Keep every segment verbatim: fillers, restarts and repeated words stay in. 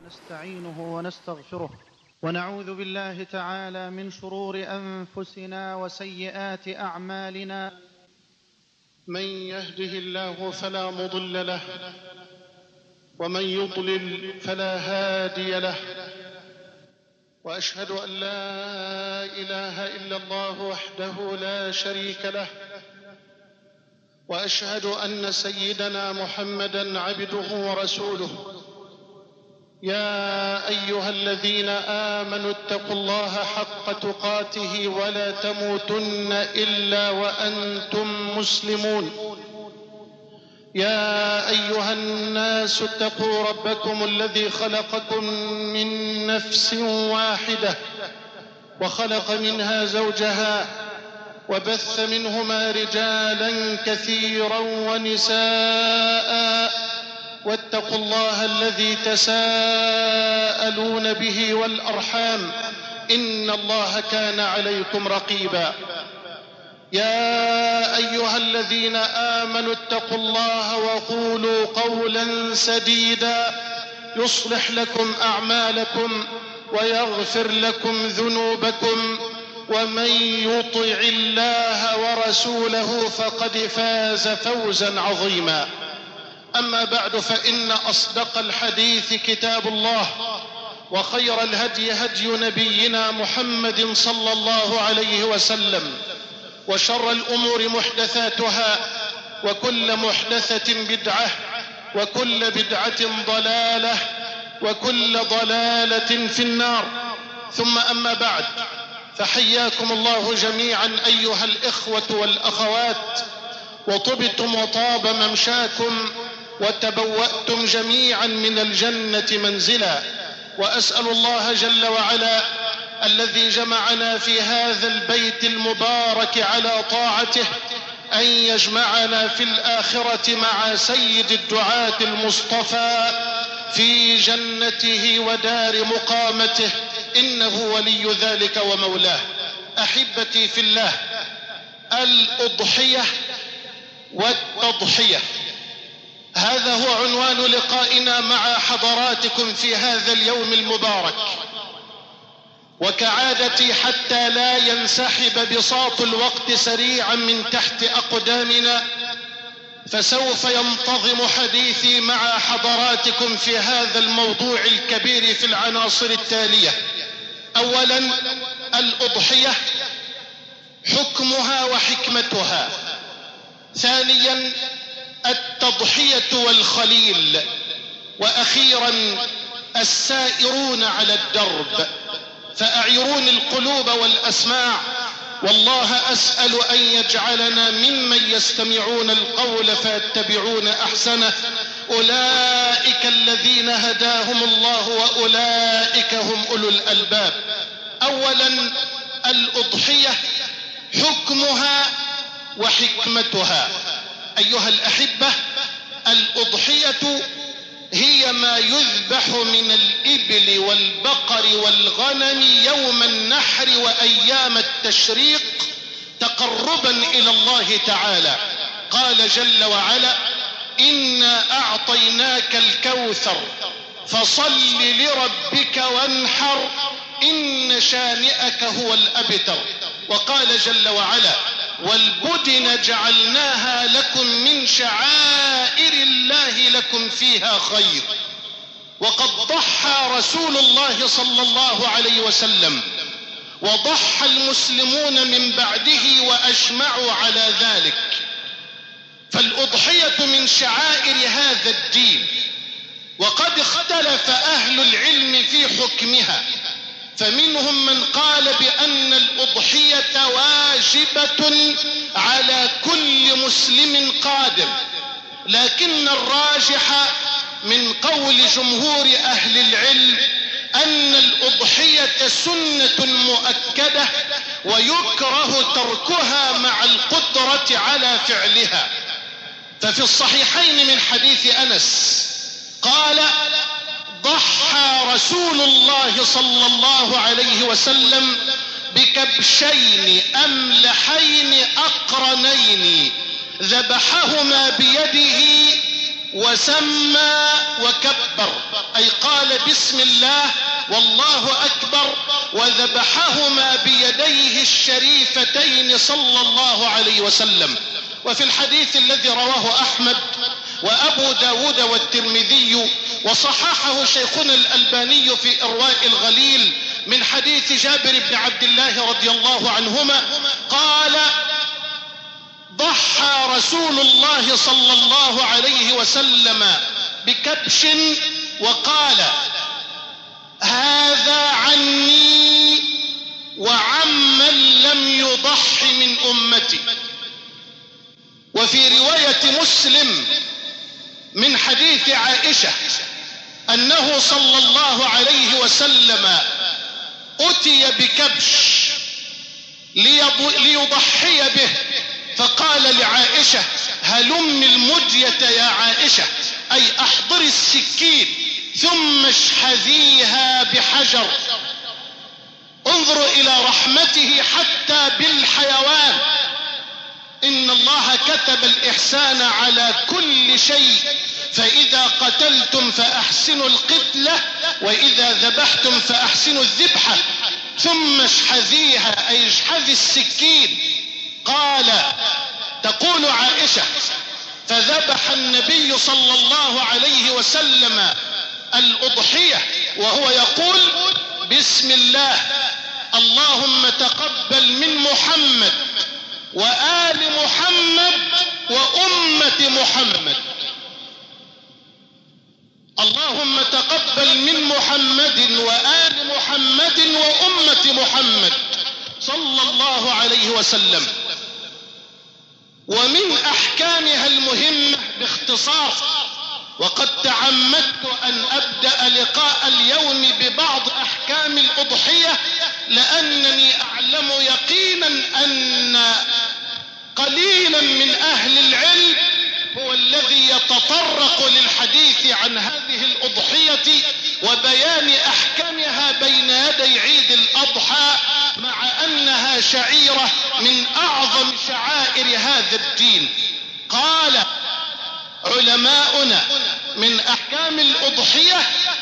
ونستعينه ونستغفره ونعوذ بالله تعالى من شرور أنفسنا وسيئات أعمالنا. من يهده الله فلا مضل له ومن يضلل فلا هادي له، وأشهد أن لا إله إلا الله وحده لا شريك له، وأشهد أن سيدنا محمدًا عبده ورسوله. يا أيها الذين آمنوا اتقوا الله حق تقاته ولا تموتن إلا وأنتم مسلمون. يا أيها الناس اتقوا ربكم الذي خلقكم من نفس واحدة وخلق منها زوجها وبث منهما رجالا كثيرا ونساء، واتقوا الله الذي تساءلون به والأرحام إن الله كان عليكم رقيبا. يا أيها الذين آمنوا اتقوا الله وقولوا قولا سديدا يصلح لكم أعمالكم ويغفر لكم ذنوبكم، ومن يطع الله ورسوله فقد فاز فوزا عظيما. أما بعد، فإن أصدق الحديث كتاب الله، وخير الهدي هدي نبينا محمد صلى الله عليه وسلم، وشر الأمور محدثاتها، وكل محدثة بدعة، وكل بدعة ضلالة، وكل ضلالة في النار. ثم أما بعد، فحياكم الله جميعا أيها الإخوة والأخوات، وطبتم وطاب ممشاكم، وتبوأتم جميعا من الجنة منزلا. وأسأل الله جل وعلا الذي جمعنا في هذا البيت المبارك على طاعته أن يجمعنا في الآخرة مع سيد الدعاة المصطفى في جنته ودار مقامته، إنه ولي ذلك ومولاه. أحبتي في الله، الأضحية والتضحية، هذا هو عنوان لقائنا مع حضراتكم في هذا اليوم المبارك. وكعادتي حتى لا ينسحب بساط الوقت سريعا من تحت أقدامنا، فسوف ينتظم حديثي مع حضراتكم في هذا الموضوع الكبير في العناصر التالية. أولا، الأضحية، حكمها وحكمتها. ثانيا، التضحية والخليل. وأخيرا، السائرون على الدرب. فأعيروني القلوب والأسماع، والله أسأل أن يجعلنا ممن يستمعون القول فيتبعون أحسنه. أولئك الذين هداهم الله وأولئك هم أولو الألباب. أولا، الأضحية، حكمها وحكمتها. أيها الأحبة، الأضحية هي ما يذبح من الإبل والبقر والغنم يوم النحر وأيام التشريق تقربا إلى الله تعالى. قال جل وعلا: إنا أعطيناك الكوثر فصل لربك وانحر إن شانئك هو الأبتر. وقال جل وعلا: والبدن جعلناها لكم من شعائر الله لكم فيها خير. وقد ضحى رسول الله صلى الله عليه وسلم، وضحى المسلمون من بعده وأجمعوا على ذلك. فالأضحية من شعائر هذا الدين، وقد اختلف أهل العلم في حكمها، فمنهم من قال بأن الأضحية واجبة على كل مسلم قادر، لكن الراجح من قول جمهور أهل العلم أن الأضحية سنة مؤكدة ويكره تركها مع القدرة على فعلها. ففي الصحيحين من حديث أنس قال: ضحى رسول الله صلى الله عليه وسلم بكبشين أملحين أقرنين ذبحهما بيده وسمى وكبر، أي قال قال بسم الله والله أكبر وذبحهما بيديه الشريفتين صلى الله عليه وسلم. وفي الحديث الذي رواه أحمد وأبو داود والترمذي وصححه شيخنا الألباني في إرواء الغليل من حديث جابر بن عبد الله رضي الله عنهما قال ضحى رسول الله صلى الله عليه وسلم بكبش وقال هذا عني وعمن لم يضح من أمتي. وفي رواية مسلم من حديث عائشة أنه صلى الله عليه وسلم أتي بكبش ليضحي به فقال لعائشة هلم المدية يا عائشة أي أحضر السكين ثم اشحذيها بحجر. انظروا إلى رحمته حتى بالحيوان. إن الله كتب الإحسان على كل شيء فإذا قتلتم فأحسنوا القتلة وإذا ذبحتم فأحسنوا الذبحة ثم اشحذيها أي اشحذي السكين. قال تقول عائشة فذبح النبي صلى الله عليه وسلم الأضحية وهو يقول بسم الله اللهم تقبل من محمد وآل محمد وأمة محمد. اللهم تقبل من محمد وآل محمد وأمة محمد صلى الله عليه وسلم. ومن أحكامها المهمة باختصار وقد تعمدت أن أبدأ لقاء اليوم ببعض أحكام الأضحية لأنني أعلم يقينا أن قليلا من أهل العلم هو الذي يتطرق للحديث عن هذه الأضحية وبيان أحكامها بين يدي عيد الأضحى مع أنها شعيرة من أعظم شعائر هذا الدين. قال علماؤنا من أحكام الأضحية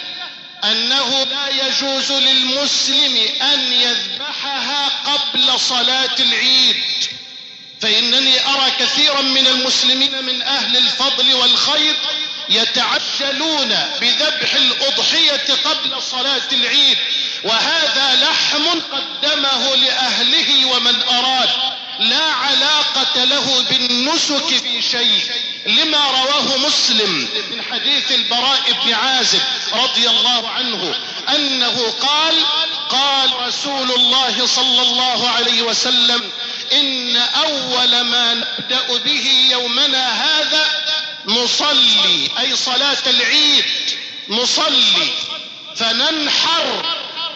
أنه لا يجوز للمسلم أن يذبحها قبل صلاة العيد، فإنني أرى كثيرا من المسلمين من أهل الفضل والخير يتعجلون بذبح الأضحية قبل صلاة العيد، وهذا لحم قدمه لأهله ومن أراد، لا علاقة له بالنسك في شيء، لما رواه مسلم من حديث البراء بن عازب رضي الله عنه أنه قال قال رسول الله صلى الله عليه وسلم إن أول ما نبدأ به يومنا هذا نصلي أي صلاة العيد، نصلي فننحر،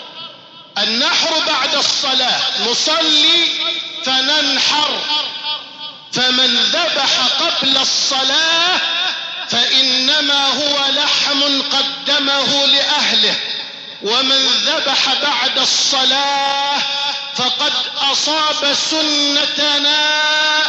النحر بعد الصلاة، نصلي فننحر، فمن ذبح قبل الصلاة فإنما هو لحم قدمه لأهله، ومن ذبح بعد الصلاة فقد أصاب سنتنا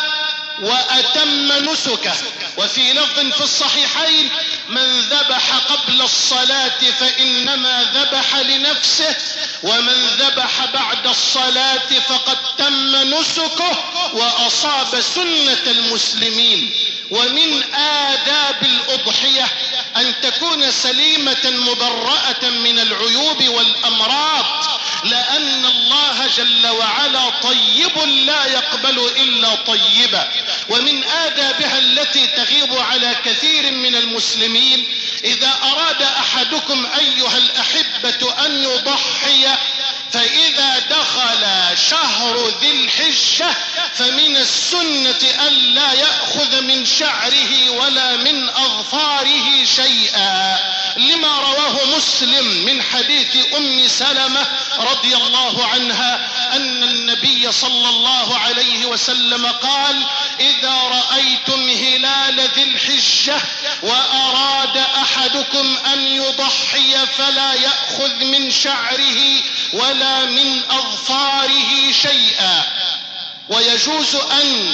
وأتم نسكه. وفي لفظ في الصحيحين من ذبح قبل الصلاة فإنما ذبح لنفسه، ومن ذبح بعد الصلاة فقد تم نسكه وأصاب سنة المسلمين. ومن آداب الأضحية أن تكون سليمة مبرأة من العيوب والأمراض، لأن الله جل وعلا طيب لا يقبل إلا طيبا. ومن آدابها التي تغيب على كثير من المسلمين إذا أراد أحدكم أيها الأحبة أن يضحي فإذا دخل شهر ذي الحجة فمن السنة ألا يأخذ من شعره ولا من أظفاره شيئا، لما رواه مسلم من حديث أم سلمة رضي الله عنها أن النبي صلى الله عليه وسلم قال إذا رأيتم هلال ذي الحجة وأراد أحدكم أن يضحي فلا يأخذ من شعره ولا من أظفاره شيئا. ويجوز أن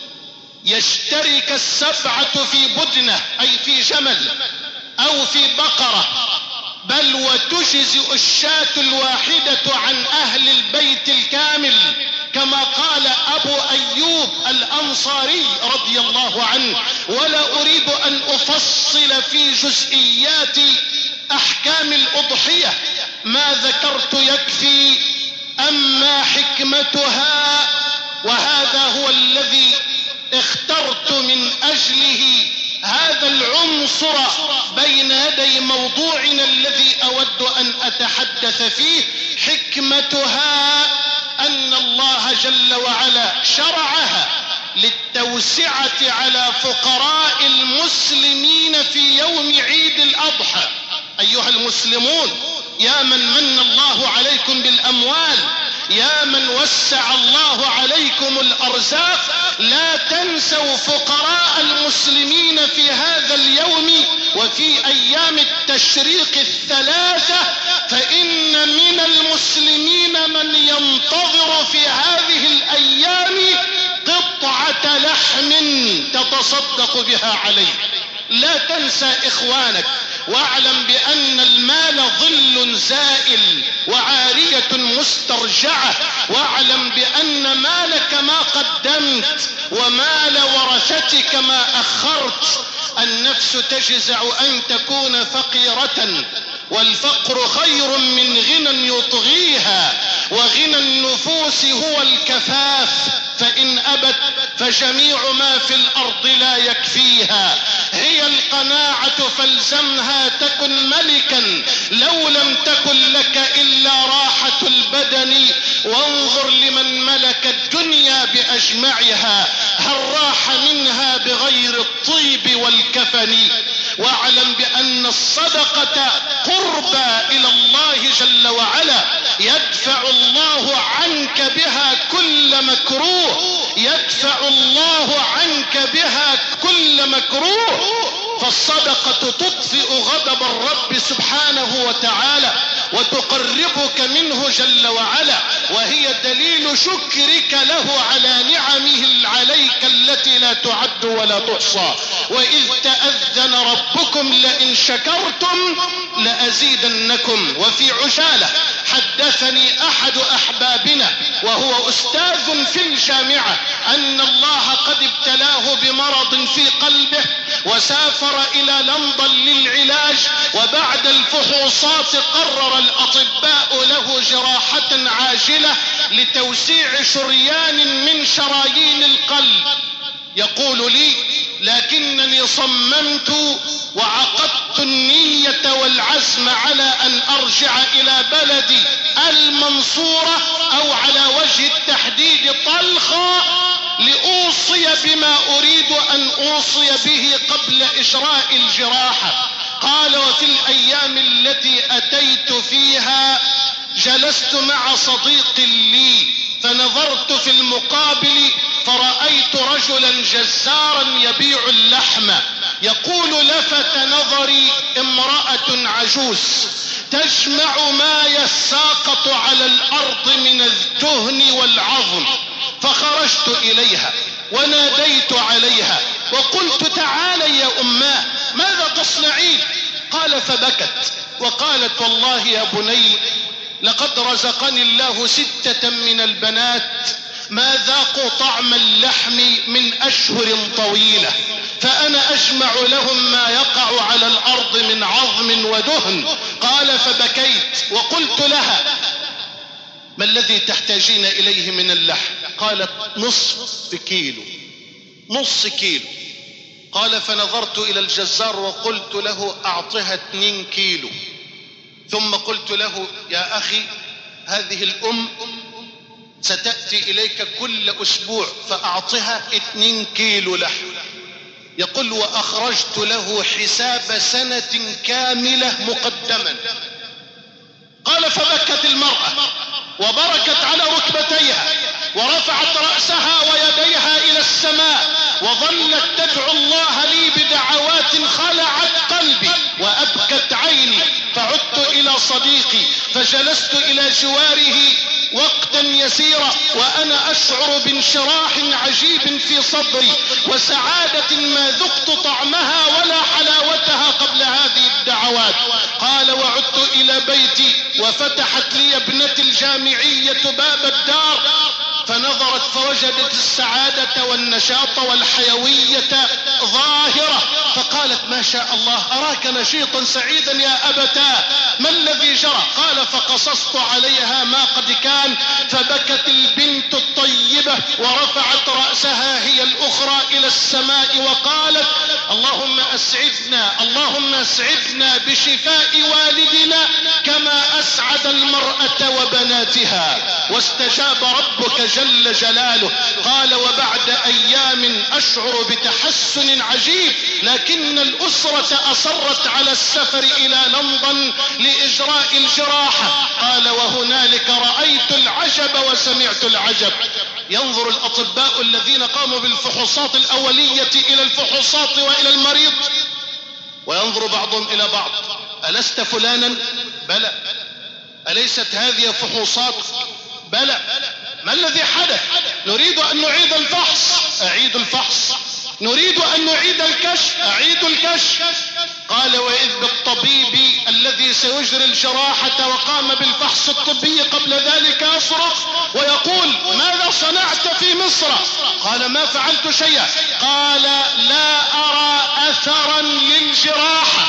يشترك السبعة في بدنة أي في جمل أو في بقرة بل وتجزئ الشاة الواحدة عن أهل البيت الكامل، كما قال أبو أيوب الأنصاري رضي الله عنه. ولا أريد أن أفصل في جزئيات أحكام الأضحية، ما ذكرت يكفي. أما حكمتها، وهذا هو الذي اخترت من أجله هذا العنصر بين يدي موضوعنا الذي أود أن أتحدث فيه. حكمتها أن الله جل وعلا شرعها للتوسعة على فقراء المسلمين في يوم عيد الأضحى. أيها المسلمون، يا من من الله عليكم بالأموال، يا من وسع الله عليكم الأرزاق، لا تنسوا فقراء المسلمين في هذا اليوم وفي أيام التشريق الثلاثة، فإن من المسلمين من ينتظر في هذه الأيام قطعة لحم تتصدق بها عليه. لا تنسى إخوانك، واعلم بأن المال ظل زائل وعارية مسترجعة، واعلم بأن مالك ما قدمت ومال ورثتك ما أخرت. النفس تجزع أن تكون فقيرة، والفقر خير من غنى يطغيها، وغنى النفوس هو الكفاف، فإن أبت فجميع ما في الأرض لا يكفيها. هي القناعة فالزمها تكن ملكا، لو لم تكن لك إلا راحة البدن. وانظر لمن ملك الدنيا بأجمعها، هل راح منها بغير الطيب والكفن؟ واعلم بأن الصدقة قربى إلى الله جل وعلا، يدفع الله عنك بها كل مكروه، يدفع الله عنك بها كل مكروه. فالصدقة تطفئ غضب الرب سبحانه وتعالى وتقربك منه جل وعلا، وهي دليل شكرك له على نعمه عليك التي لا تعد ولا تحصى. وإذ تأذن ربكم لئن شكرتم لأزيدنكم. وفي عجالة حدثني أحد أحبابنا وهو أستاذ في الجامعة أن الله قد ابتلاه بمرض في قلبه، وسافر إلى لندن للعلاج، وبعد الفحوصات قرر الأطباء له جراحة عاجلة لتوسيع شريان من شرايين القلب. يقول لي: لكنني صممت وعقدت النية والعزم على أن أرجع إلى بلدي المنصورة، أو على وجه التحديد طلخة، لأوصي بما أريد أن أوصي به قبل إجراء الجراحة. قال: وفي الأيام التي أتيت فيها جلست مع صديق لي، فنظرت في المقابل فرأيت رجلا جزارا يبيع اللحم. يقول: لفت نظري امرأة عجوز تجمع ما يساقط على الأرض من الدهن والعظم، فخرجت إليها وناديت عليها وقلت: تعالي يا أماه، ماذا تصنعين؟ قال: فبكت وقالت: والله يا بني، لقد رزقني الله ستة من البنات ما ذاقوا طعم اللحم من أشهر طويلة، فأنا أجمع لهم ما يقع على الأرض من عظم ودهن. قال: فبكيت وقلت لها: ما الذي تحتاجين إليه من اللحم؟ قالت: نصف كيلو نص كيلو. قال: فنظرت إلى الجزار وقلت له: أعطها اتنين كيلو. ثم قلت له: يا أخي، هذه الأم ستأتي إليك كل أسبوع، فأعطها اتنين كيلو لحم. يقول: وأخرجت له حساب سنة كاملة مقدما. قال: فبكت المرأة وبركت على ركبتيها ورفعت رأسها ويديها إلى السماء، وظلت تدعو الله لي بدعوات خلعت قلبي وأبكت عيني. فعدت إلى صديقي فجلست إلى جواره وقتا يسيرا وأنا أشعر بانشراح عجيب في صدري وسعادة ما ذقت طعمها ولا حلاوتها قبل هذه الدعوات. قال: وعدت إلى بيتي وفتحت لي ابنتي الجامعية باب الدار، فنظرت فوجدت السعادة والنشاط والحيوية ظاهرة، فقالت ما شاء الله أراك نشيطا سعيدا يا أبتاه، ما الذي جرى؟ قال فقصصت عليها ما قد كان، فبكت البنت الطيبة ورفعت رأسها هي الأخرى إلى السماء وقالت اللهم أسعدنا اللهم أسعدنا بشفاء والدنا كما أسعد المرأة وبناتها. واستجاب ربك جل جلاله. قال وبعد أيام أشعر بتحسن عجيب، لكن الأسرة أصرت على السفر إلى لندن لإجراء الجراحة. قال وهنالك رأيت العجب وسمعت العجب. ينظر الأطباء الذين قاموا بالفحوصات الأولية إلى الفحوصات وإلى المريض، وينظر بعضهم إلى بعض، ألست فلانا؟ بلى. أليست هذه فحوصات؟ بلى. ما الذي حدث؟ نريد أن نعيد الفحص. أعيد الفحص. نريد أن نعيد الكشف. أعيد الكشف. قال وإذ بالطبيب الذي سيجري الجراحة وقام بالفحص الطبي قبل ذلك يصرخ ويقول ماذا صنعت في مصر؟ قال ما فعلت شيئا. قال لا أرى أثرا للجراحة،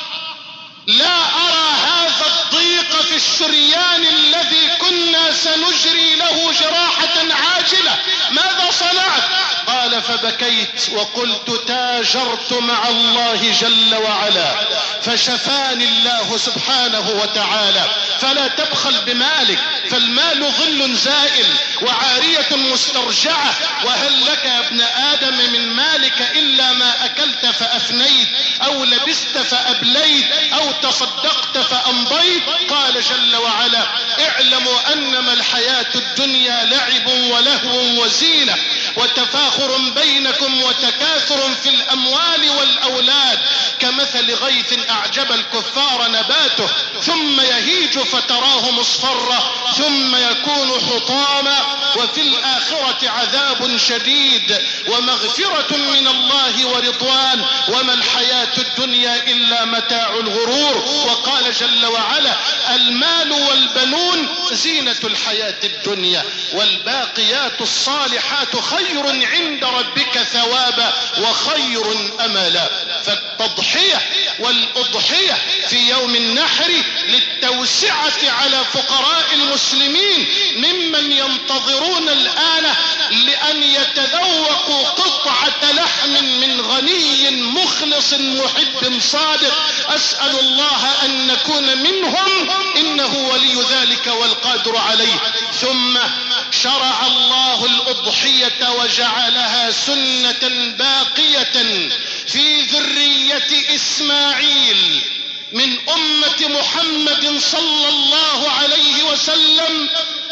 لا أرى هذا الضيق في الشريان الذي كنا سنجري له جراحة عاجلة، ماذا صنعت؟ قال فبكيت وقلت تاجرت مع الله جل وعلا فشفاني الله سبحانه وتعالى. فلا تبخل بمالك، فالمال ظل زائل وعارية مسترجعة، وهل لك يا ابن آدم من مالك إلا ما أكلت فأفنيت أو لبست فأبليت أو تصدقت فأمضيت. قال جل وعلا اعلموا أنما الحياة الدنيا لعب ولهو وزينة وتفاخر بينكم وتكاثر في الأموال والأولاد كمثل غيث أعجب الكفار نباته ثم يهيج فتراه مصفرا ثم يكون حطاما وفي الآخرة عذاب شديد ومغفرة من الله ورضوان وما الحياة الدنيا إلا متاع الغرور. وقال جل وعلا المال والبنون زينة الحياة الدنيا والباقيات الصالحات خير عند ربك ثوابا وخير أملا. فالتضحية والأضحية في يوم النحر للتوسعة على فقراء المسلمين ممن ينتظرون الآن لأن يتذوقوا قطعة لحم من غني مخلص محب صادق. أسأل الله أن نكون منهم إنه ولي ذلك والقادر عليه. ثم شرع الله الأضحية وجعلها سنة باقية في ذرية إسماعيل من أمة محمد صلى الله عليه وسلم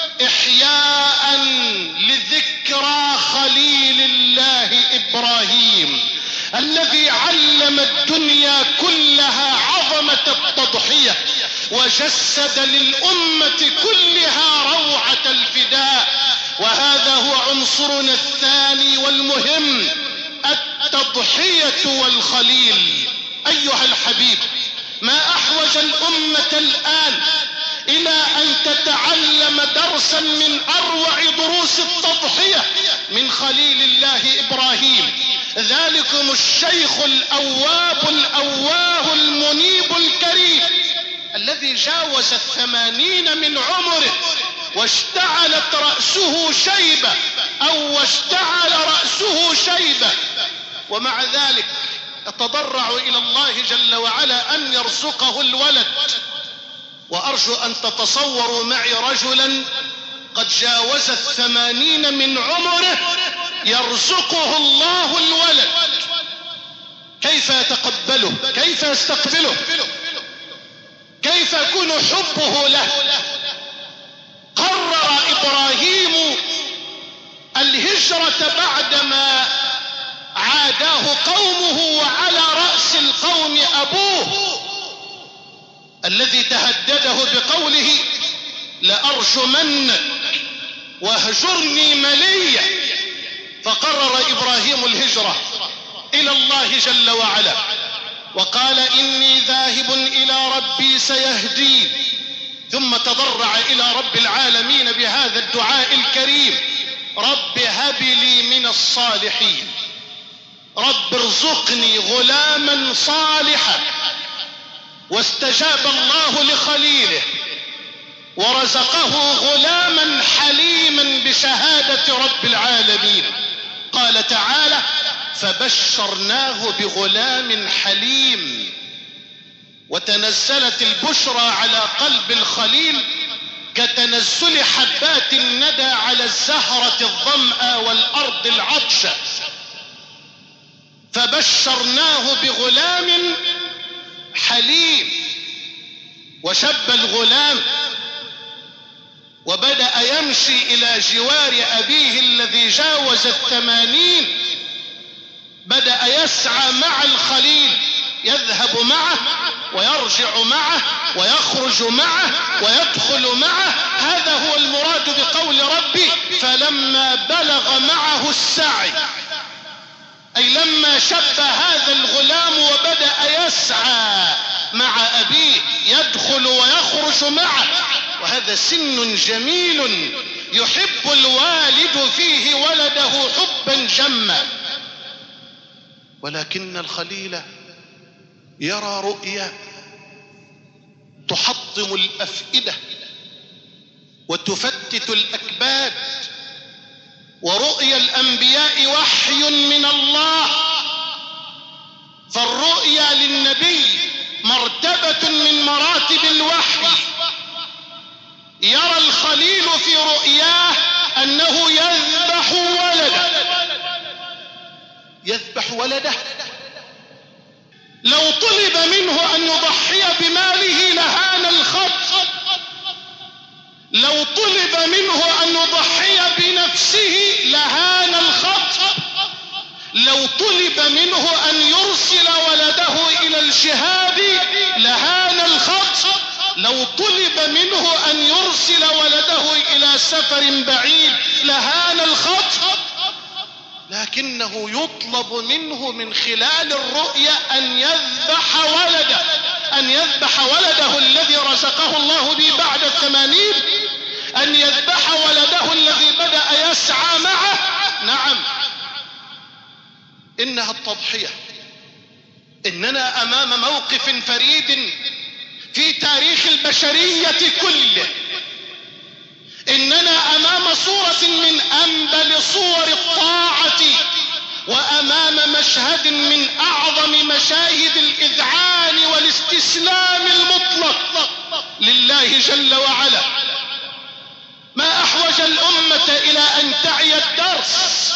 إحياء لذكرى خليل الله إبراهيم الذي علم الدنيا كلها عظمة التضحية وجسد للأمة كلها روعة الفداء. وهذا هو عنصرنا الثاني والمهم التضحية والخليل. أيها الحبيب ما أحوج الأمة الآن إلى أن تتعلم درسا من أروع دروس التضحية من خليل الله إبراهيم ذلكم الشيخ الأواب الأواه المنيب الكريم الذي جاوز الثمانين من عمره واشتعلت رأسه شيبة أو واشتعل رأسه شيبة، ومع ذلك يتضرع إلى الله جل وعلا أن يرزقه الولد. وأرجو أن تتصوروا معي رجلا قد جاوز الثمانين من عمره يرزقه الله الولد، كيف يتقبله؟ كيف يستقبله؟ كيف يكون حبه له؟ قرر إبراهيم الهجرة بعدما عاداه قومه وعلى رأس القوم أبوه الذي تهدده بقوله لأرجمنك واهجرني مليا. فقرر إبراهيم الهجرة إلى الله جل وعلا وقال إني ذاهب إلى ربي سيهدين، ثم تضرع إلى رب العالمين بهذا الدعاء الكريم: رب هب لي من الصالحين، رب ارزقني غلاما صالحا. واستجاب الله لخليله ورزقه غلاما حليما بشهادة رب العالمين. قال تعالى: فبشرناه بغلام حليم. وتنزلت البشرى على قلب الخليل كتنزل حبات الندى على الزهرة الظمأ والأرض العطشة. فبشرناه بغلام حليم. وشب الغلام وبدأ يمشي إلى جوار أبيه الذي جاوز الثمانين. بدأ يسعى مع الخليل، يذهب معه ويرجع معه ويخرج معه ويدخل معه. هذا هو المراد بقول ربي: فلما بلغ معه السعي، أي لما شب هذا الغلام وبدأ يسعى مع أبيه، يدخل ويخرج معه. وهذا سن جميل يحب الوالد فيه ولده حبا جما. ولكن الخليل يرى رؤيا تحطم الأفئدة وتفتت الأكباد. ورؤيا الأنبياء وحي من الله، فالرؤيا للنبي مرتبة من مراتب الوحي. يرى الخليل في رؤياه أنه يذبح ولده يذبح ولده لو طلب منه أن يضحي بماله لهان الخط، لو طلب منه أن يضحي بنفسه لهان الخط، لو طلب منه أن يرسل ولده إلى الجهاد لهان الخط، لو طلب منه أن يرسل ولده إلى سفر بعيد لهان الخط. لكنه يطلب منه من خلال الرؤيا أن يذبح ولده أن يذبح ولده الذي رزقه الله به بعد الثمانين، أن يذبح ولده الذي بدأ يسعى معه. نعم، إنها التضحية. إننا أمام موقف فريد في تاريخ البشرية كله. إننا أمام صورة من أنبل صور الطاعة، وأمام مشهد من أعظم مشاهد الإذعان والاستسلام المطلق لله جل وعلا. ما أحوج الأمة إلى أن تعي الدرس.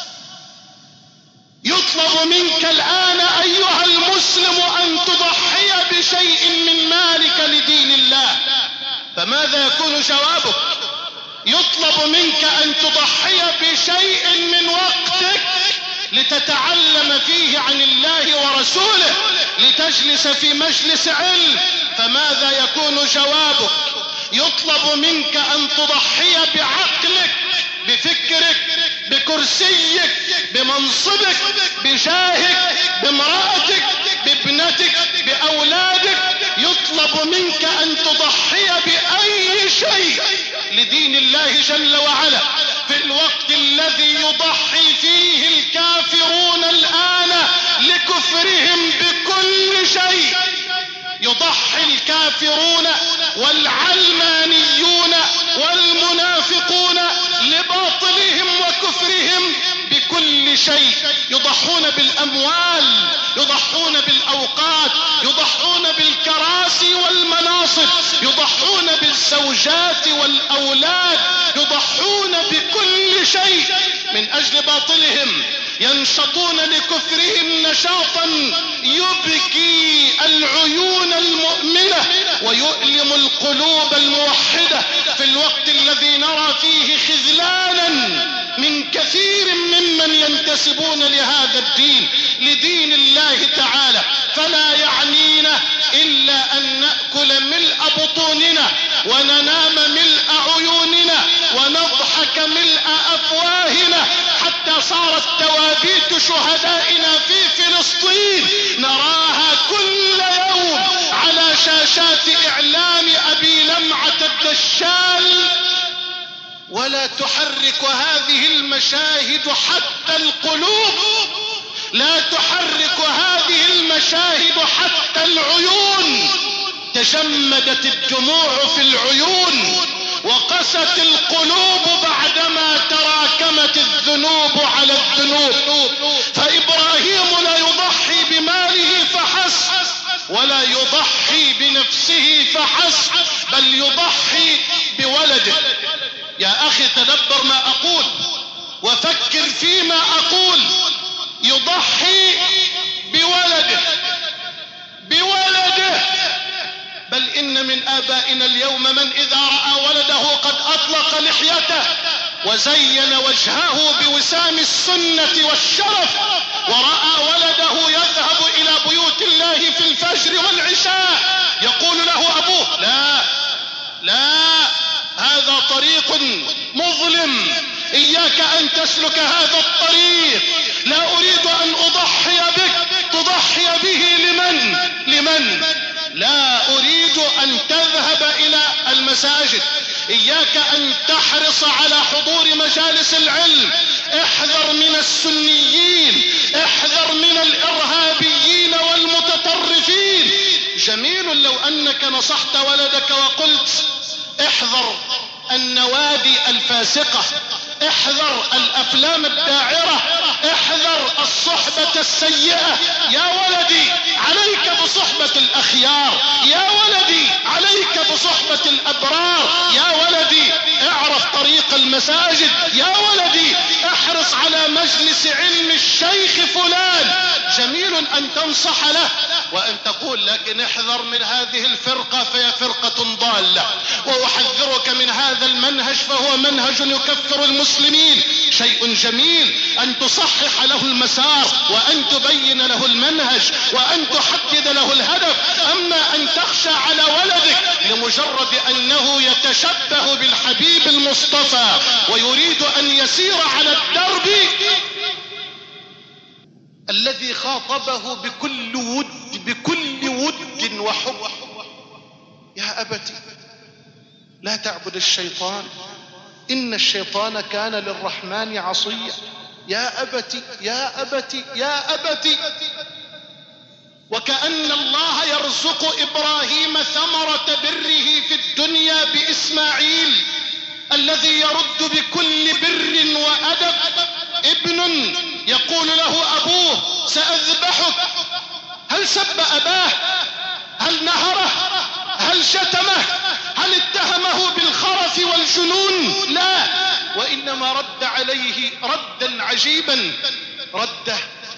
يطلب منك الآن أيها المسلم أن تضحي بشيء من مالك لدين الله، فماذا يكون جوابك؟ يطلب منك أن تضحي بشيء من وقتك لتتعلم فيه عن الله ورسوله، لتجلس في مجلس علم، فماذا يكون جوابك؟ يطلب منك أن تضحي بعقلك، بفكرك، بكرسيك، بمنصبك، بجاهك، بامرأتك، بابنتك، بأولادك. يطلب منك أن تضحي بأي شيء لدين الله جل وعلا في الوقت الذي يضحي فيه الكافرون الآن لكفرهم بكل شيء. يضحي الكافرون والعلمانيون والمنافقون لباطلهم وكفرهم بكل شيء. يضحون بالأموال، يضحون بالأوقات، يضحون بالكراسي والمناصب، يضحون بالزوجات والأولاد، يضحون بكل شيء من أجل باطلهم. ينشطون لكفرهم نشاطا يبكي العيون المؤمنة ويؤلم القلوب الموحدة، في الوقت الذي نرى فيه خذلانا من كثير ممن ينتسبون لهذا الدين، لدين الله تعالى. فلا يعنينا إلا أن نأكل ملء بطوننا وننام ملء عيوننا ونضحك ملء أفواهنا حتى صارت توابيت شهدائنا في فلسطين نراها كل يوم على شاشات إعلام أبي لمعة الدشال، ولا تحرك هذه المشاهد حتى القلوب، لا تحرك هذه المشاهد حتى العيون. تجمدت الدموع في العيون وقست القلوب بعدما تراكمت الذنوب على الذنوب. فإبراهيم لا يضحي بماله فحسب ولا يضحي بنفسه فحسب، بل يضحي بولده. يا أخي تدبر ما أقول وفكر فيما أقول. يضحي بولده بولده بل إن من آبائنا اليوم من إذا رأى ولده قد أطلق لحيته وزين وجهه بوسام السنة والشرف ورأى ولده يذهب إلى بيوت الله في الفجر والعشاء يقول له أبوه: لا لا، هذا طريق مظلم، إياك أن تسلك هذا الطريق، لا أريد أن أضحي بك. تضحي به لمن؟ لمن؟ لا أريد أن تذهب إلى المساجد، إياك أن تحرص على حضور مجالس العلم، احذر من السنيين، احذر من الإرهابيين والمتطرفين. جميل لو أنك نصحت ولدك وقلت: احذر النوادي الفاسقة، احذر الأفلام الداعرة، احذر الصحبة السيئة. يا ولدي عليك بصحبة الأخيار، يا ولدي عليك بصحبة الأبرار، يا ولدي اعرف طريق المساجد، يا ولدي احرص على مجلس علم الشيخ فلان. جميل أن تنصح له وأن تقول: لكن احذر من هذه الفرقة فهي فرقة ضالة، وأحذرك من هذا المنهج فهو منهج يكفر المسلمين. شيء جميل أن تصحح له المسار وأن تبين له المنهج وأن تحدد له الهدف. أما أن تخشى على ولدك لمجرد أنه يتشبه بالحبيب المصطفى ويريد أن يسير على الدرب الذي خاطبه بكل ود بكل ود وحب: يا أبت لا تعبد الشيطان إن الشيطان كان للرحمن عصيا. يا أبت يا أبت يا أبت. وكأن الله يرزق إبراهيم ثمرة بره في الدنيا بإسماعيل الذي يرد بكل بر وأدب. ابن يقول له أبوه: سأذبحك. هل سب أباه؟ هل نهره؟ هل شتمه؟ هل اتهمه بالخرف والجنون؟ لا، وإنما رد عليه ردا عجيبا. رده: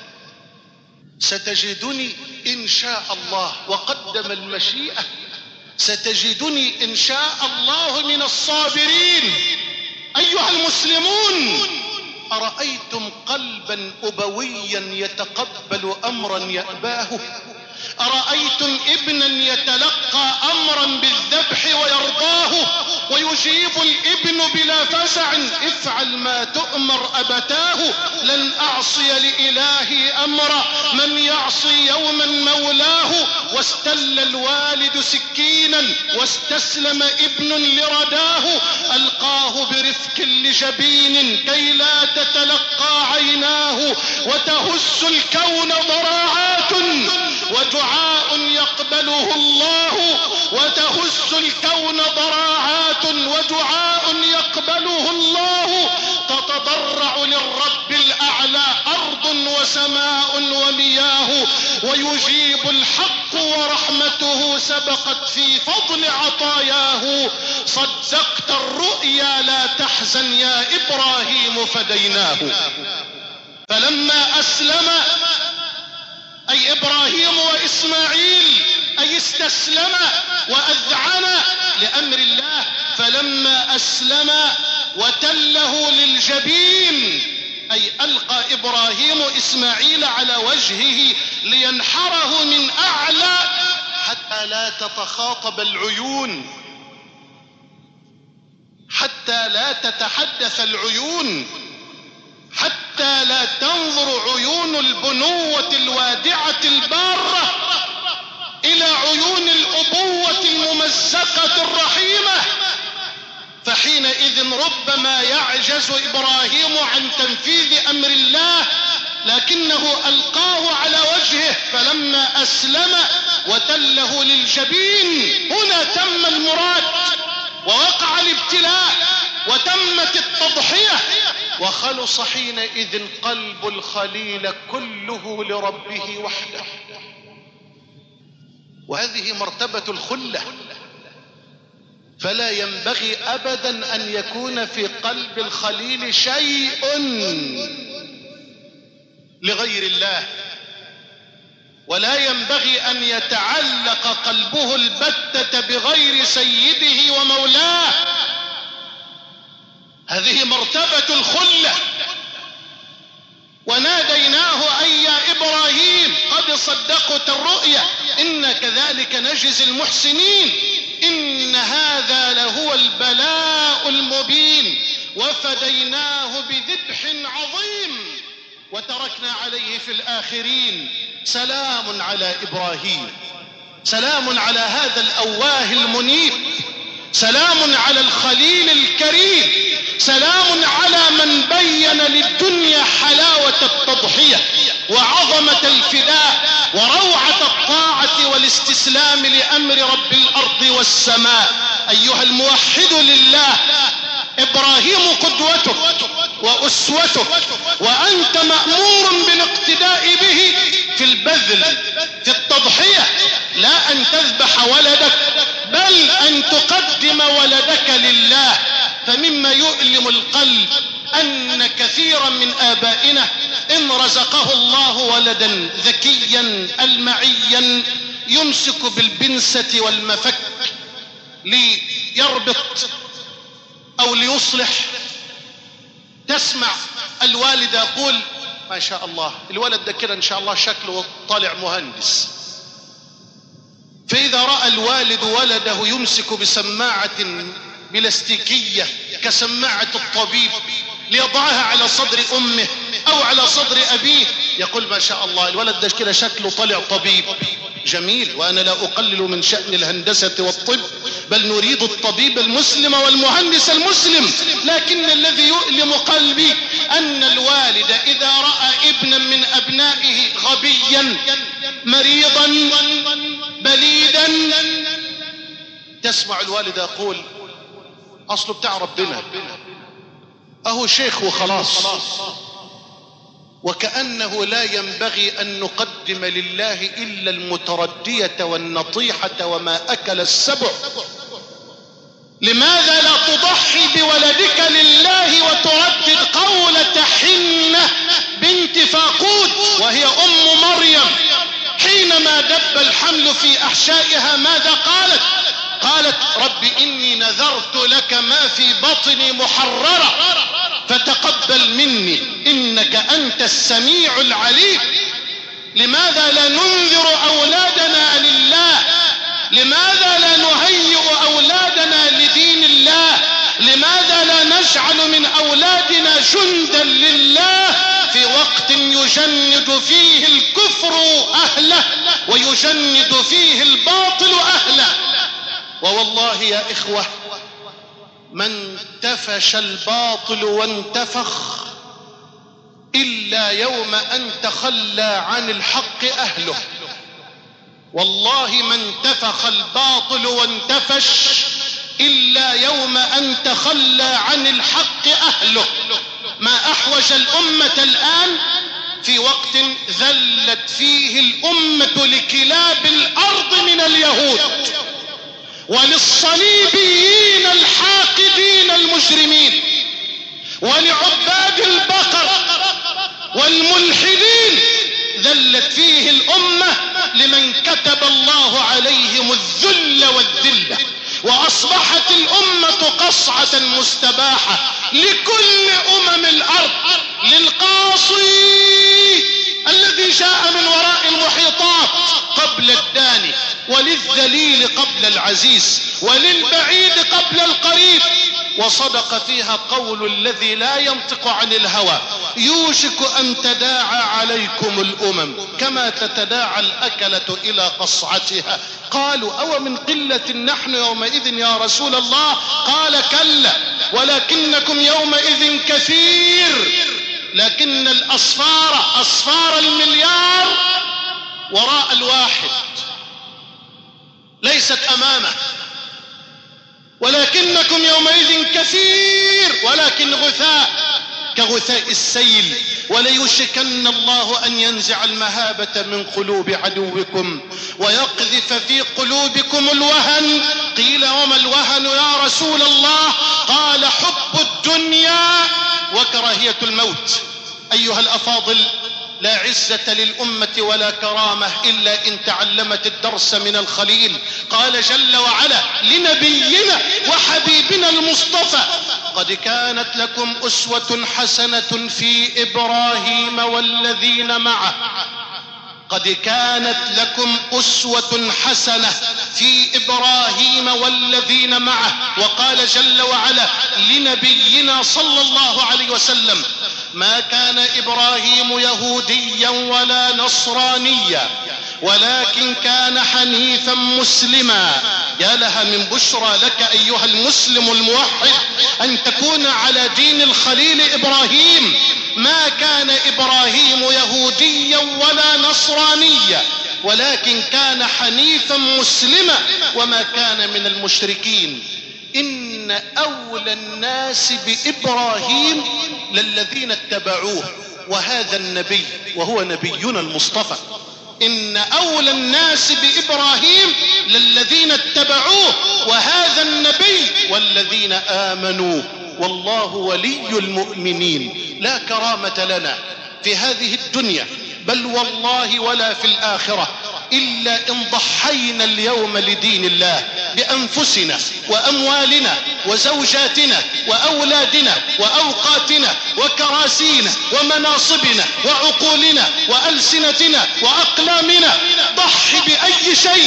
ستجدني إن شاء الله، وقدم المشيئة، ستجدني إن شاء الله من الصابرين. أيها المسلمون، أرأيتم قلبا أبويا يتقبل أمرا يأباه؟ أرأيتم ابنا يتلقى أمرا بالذبح ويرضاه ويجيب الابن بلا فزع: افعل ما تؤمر أبتاه، لن أعصي لإلهي أمرا، من يعصي يوما مولاه. واستل الوالد سكينا واستسلم ابن لرداه، ألقاه برفق لجبين كي لا تتلقى عيناه، وتهز الكون ضراعات ودعاء يقبله الله، وتهز الكون ضراعات ودعاء يقبله الله، تتضرع للرب الأعلى أرض وسماء ومياه، ويجيب الحق ورحمته سبقت في فضل عطاياه. صدقت الرؤيا لا تحزن يا إبراهيم فديناه. فلما أسلم أي إبراهيم وإسماعيل أي استسلم وأذعن لأمر الله، فلما أسلم وتله للجبين أي ألقى إبراهيم إسماعيل على وجهه لينحره من أعلى حتى لا تتخاطب العيون، حتى حتى لا تتحدث العيون، حتى لا تنظر عيون البنوة الوادعة البارة إلى عيون الأبوة الممزقة الرحيمة. فحينئذ ربما يعجز إبراهيم عن تنفيذ أمر الله، لكنه ألقاه على وجهه فلما أسلم وتله للجبين هنا تم المراد ووقع الابتلاء وتمت التضحية، وخلص حينئذ قلب الخليل كله لربه وحده. وهذه مرتبة الخلة، فلا ينبغي أبدا أن يكون في قلب الخليل شيء لغير الله، ولا ينبغي أن يتعلق قلبه البتة بغير سيده ومولاه. هذه مرتبة الخلة. وناديناه أي يا إبراهيم قد صدقت الرؤيا إن كذلك نجزي المحسنين إن هذا لهو البلاء المبين وفديناه بذبح عظيم وتركنا عليه في الآخرين. سلام على إبراهيم، سلام على هذا الأواه المنيب، سلام على الخليل الكريم، سلام على من بين للدنيا حلاوة التضحية وعظمة الفداء وروعة الطاعة والاستسلام لأمر رب الأرض والسماء. أيها الموحد لله، إبراهيم قدوتك وأسوتك، وأنت مأمور بالاقتداء به في البذل، في التضحية، لا أن تذبح ولدك بل أن تقدم ولدك لله. فمما يؤلم القلب أن كثيرا من آبائنا إن رزقه الله ولدا ذكيا ألمعيا يمسك بالبنسة والمفك ليربط أو ليصلح. تسمع الوالد يقول ما شاء الله الولد ده كده إن شاء الله شكله طالع مهندس، فإذا رأى الوالد ولده يمسك بسماعة بلاستيكية كسماعة الطبيب ليضعها على صدر أمه أو على صدر أبيه يقول ما شاء الله الولد ده كده شكله طالع طبيب. جميل، وأنا لا أقلل من شأن الهندسة والطب، بل نريد الطبيب المسلم والمهندس المسلم. لكن الذي يؤلم قلبي أن الوالد إذا رأى ابنا من أبنائه غبيا مريضا بليدا تسمع الوالد يقول أصله بتاع ربنا، أهو شيخ وخلاص. وكأنه لا ينبغي أن نقدم لله إلا المتردية والنطيحة وما أكل السبع. لماذا لا تضحي بولدك لله وتردد قولة حنة بنت فاقود وهي أم مريم حينما دب الحمل في أحشائها؟ ماذا قالت؟ قالت رب إني نذرت لك ما في بطني محررة فتقبل مني إنك أنت السميع العليم. لماذا لا ننذر أولادنا لله؟ لماذا لا نهيئ أولادنا لدين الله؟ لماذا لا نجعل من أولادنا جندا لله في وقت يجند فيه الكفر أهله ويجند فيه الباطل أهله؟ ووالله يا إخوة من انتفش الباطل وانتفخ إلا يوم أن تخلى عن الحق أهله. والله ما انتفخ الباطل وانتفش إلا يوم أن تخلى عن الحق أهله. ما أحوج الأمة الآن في وقت ذلت فيه الأمة لكلاب الأرض من اليهود وللصليبيين الحاقدين المجرمين ولعباد البقر والملحدين. ذلت فيه الأمة لمن كتب الله عليهم الذل والذلة، وأصبحت الأمة قصعة مستباحة لكل أمم الأرض، للقاصي الذي جاء من وراء المحيطات قبل الداني، وللذليل قبل العزيز، وللبعيد قبل القريب، وصدق فيها قول الذي لا ينطق عن الهوى: يوشك أن تداعى عليكم الأمم كما تتداعى الأكلة إلى قصعتها. قالوا: أو من قلة نحن يومئذ يا رسول الله؟ قال: كلا، ولكنكم يومئذ كثير، لكن الأصفار أصفار المليار وراء الواحد ليست أمامه، ولكنكم يومئذ كثير ولكن غثاء كغثاء السيل. وليوشكن الله أن ينزع المهابة من قلوب عدوكم ويقذف في قلوبكم الوهن. قيل: وما الوهن يا رسول الله؟ قال: حب الدنيا وكراهية الموت. أيها الأفاضل، لا عزة للأمة ولا كرامة إلا إن تعلمت الدرس من الخليل. قال جل وعلا لنبينا وحبيبنا المصطفى: قد كانت لكم أسوة حسنة في إبراهيم والذين معه. قد كانت لكم أسوة حسنة في إبراهيم والذين معه. وقال جل وعلا لنبينا صلى الله عليه وسلم: ما كان إبراهيم يهوديا ولا نصرانيا ولكن كان حنيفا مسلما. يا لها من بشرى لك أيها المسلم الموحد أن تكون على دين الخليل إبراهيم. ما كان إبراهيم يهوديا ولا نصرانيا ولكن كان حنيفا مسلما وما كان من المشركين. إن أولى الناس بإبراهيم للذين اتبعوه، وهذا النبي وهو نبينا المصطفى. إن أولى الناس بإبراهيم للذين اتبعوه وهذا النبي والذين آمنوا، والله ولي المؤمنين. لا كرامة لنا في هذه الدنيا بل والله ولا في الآخرة إلا إن ضحينا اليوم لدين الله بأنفسنا وأموالنا وزوجاتنا وأولادنا وأوقاتنا وكراسينا ومناصبنا وعقولنا وألسنتنا وأقلامنا. ضح بأي شيء،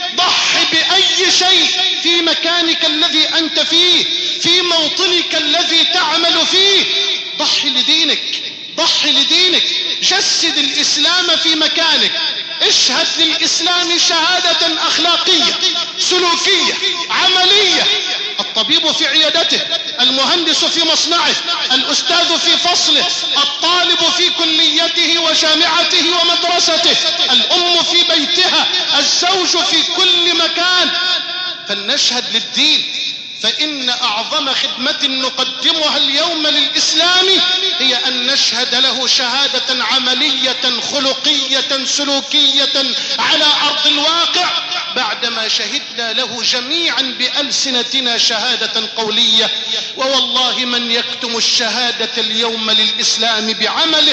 ضح بأي شيء في مكانك الذي أنت فيه، في موطنك الذي تعمل فيه. ضح لدينك، ضح لدينك. جسد الإسلام في مكانك. اشهد للإسلام شهادة أخلاقية سلوكية عملية. الطبيب في عيادته، المهندس في مصنعه، الأستاذ في فصله، الطالب في كليته وجامعته ومدرسته، الأم في بيتها، الزوج في كل مكان. فلنشهد للدين، فإن أعظم خدمة نقدمها اليوم للإسلام هي أن نشهد له شهادة عملية خلقية سلوكية على أرض الواقع، بعدما شهدنا له جميعا بألسنتنا شهادة قولية. ووالله من يكتم الشهادة اليوم للإسلام بعمله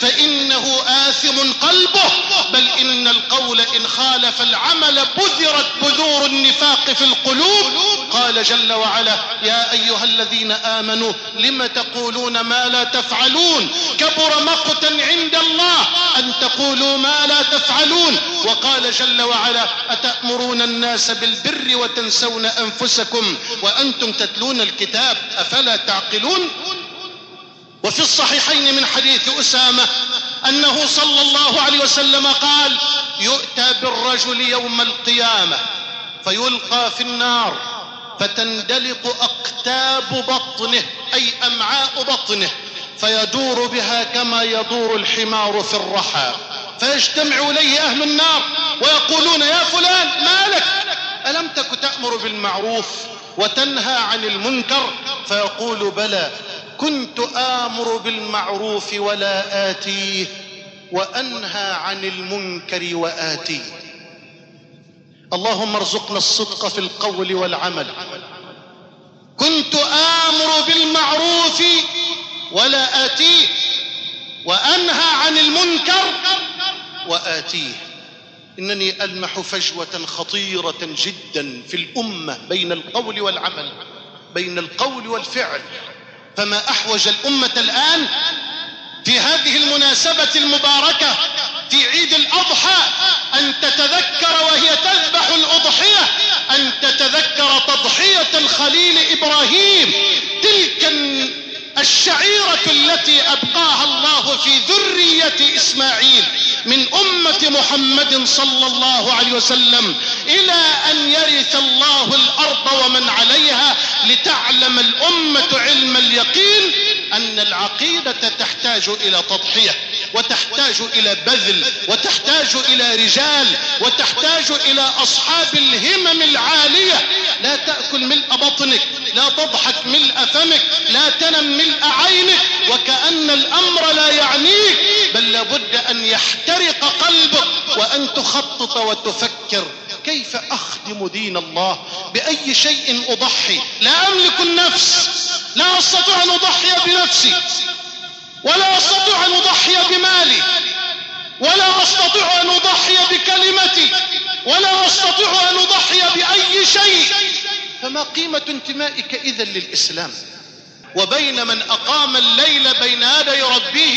فإنه آثم قلبه، بل إن القول إن خالف العمل بذرت بذور النفاق في القلوب. قال جل وعلا يا أيها الذين آمنوا لم تقولون ما لا تفعلون كبر مقتا عند الله أن تقولوا ما لا تفعلون. وقال جل وعلا أتأمرون الناس بالبر وتنسون أنفسكم وأنتم تتلون الكتاب أفلا تعقلون. وفي الصحيحين من حديث أسامة أنه صلى الله عليه وسلم قال يؤتى بالرجل يوم القيامة فيلقى في النار فتندلق أقتاب بطنه أي أمعاء بطنه فيدور بها كما يدور الحمار في الرحى، فيجتمع إليه أهل النار ويقولون يا فلان ما لك ألم تك تأمر بالمعروف وتنهى عن المنكر؟ فيقول بلى كنت آمر بالمعروف ولا آتيه وأنهى عن المنكر وآتيه. اللهم ارزقنا الصدق في القول والعمل. كنت آمر بالمعروف ولا آتيه وأنهى عن المنكر وآتيه. إنني ألمح فجوة خطيرة جدا في الأمة بين القول والعمل، بين القول والفعل. فما أحوج الأمة الآن في هذه المناسبة المباركة في عيد الأضحى أن تتذكر وهي تذبح الأضحية أن تتذكر تضحية الخليل إبراهيم الشعيرة التي أبقاها الله في ذرية إسماعيل من أمة محمد صلى الله عليه وسلم إلى أن يرث الله الأرض ومن عليها، لتعلم الأمة علم اليقين أن العقيدة تحتاج إلى تضحية، وتحتاج إلى بذل، وتحتاج إلى رجال، وتحتاج إلى أصحاب الهمم العالية. لا تأكل ملء بطنك، لا تضحك ملء فمك، لا تنم ملء عينك وكأن الأمر لا يعنيك، بل لابد أن يحترق قلبك وأن تخطط وتفكر كيف أخدم دين الله، بأي شيء أضحي. لا أملك النفس، لا أستطيع أن أضحي بنفسي، ولا أستطيع أن أضحي بمالي، ولا أستطيع أن أضحي بكلمتي، ولا أستطيع أن أضحي بأي شيء. فما قيمة انتمائك إذن للإسلام؟ وبين من أقام الليل بين يدي ربه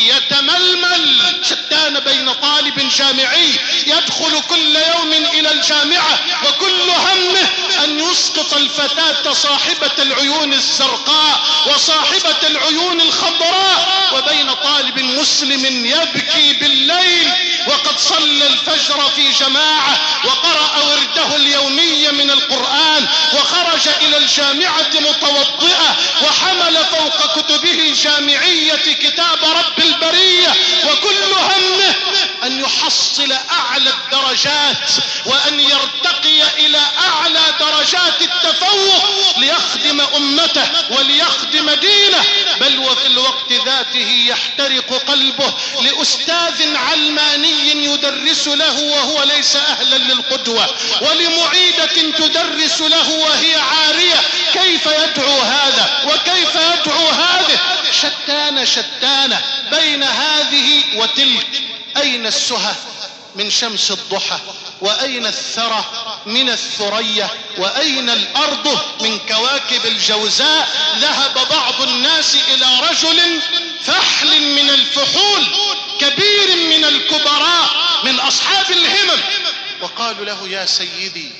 يتململ، شتان بين طالب جامعي يدخل كل يوم إلى الجامعة وكل همه أن يسقط الفتاة صاحبة العيون الزرقاء وصاحبة العيون الخضراء، وبين طالب مسلم يبكي بالليل وقد صلى الفجر في جماعة وقرأ ورده اليومي من القرآن وخرج إلى الجامعة متوضئة وحمل فوق كتبه الجامعية كتاب رب البرية، وكل همه أن يحصل أعلى الدرجات وأن يرتقي إلى أعلى درجات التفوق ليخدم أمته وليخدم دينه. بل وفي الوقت ذاته يحترق قلبه لأستاذ علماني يدرس له وهو ليس أهلا للقدوة، ولمعيدة تدرس له وهي عارية. كيف يدعو هذا وكيف يدعو هذه؟ شتان شتان بين هذه وتلك. أين السهى من شمس الضحى؟ وأين الثرى من الثريا؟ وأين الأرض من كواكب الجوزاء؟ ذهب بعض الناس إلى رجل فحل من الفحول كبير من الكبراء من أصحاب الهمم، وقالوا له: يا سيدي،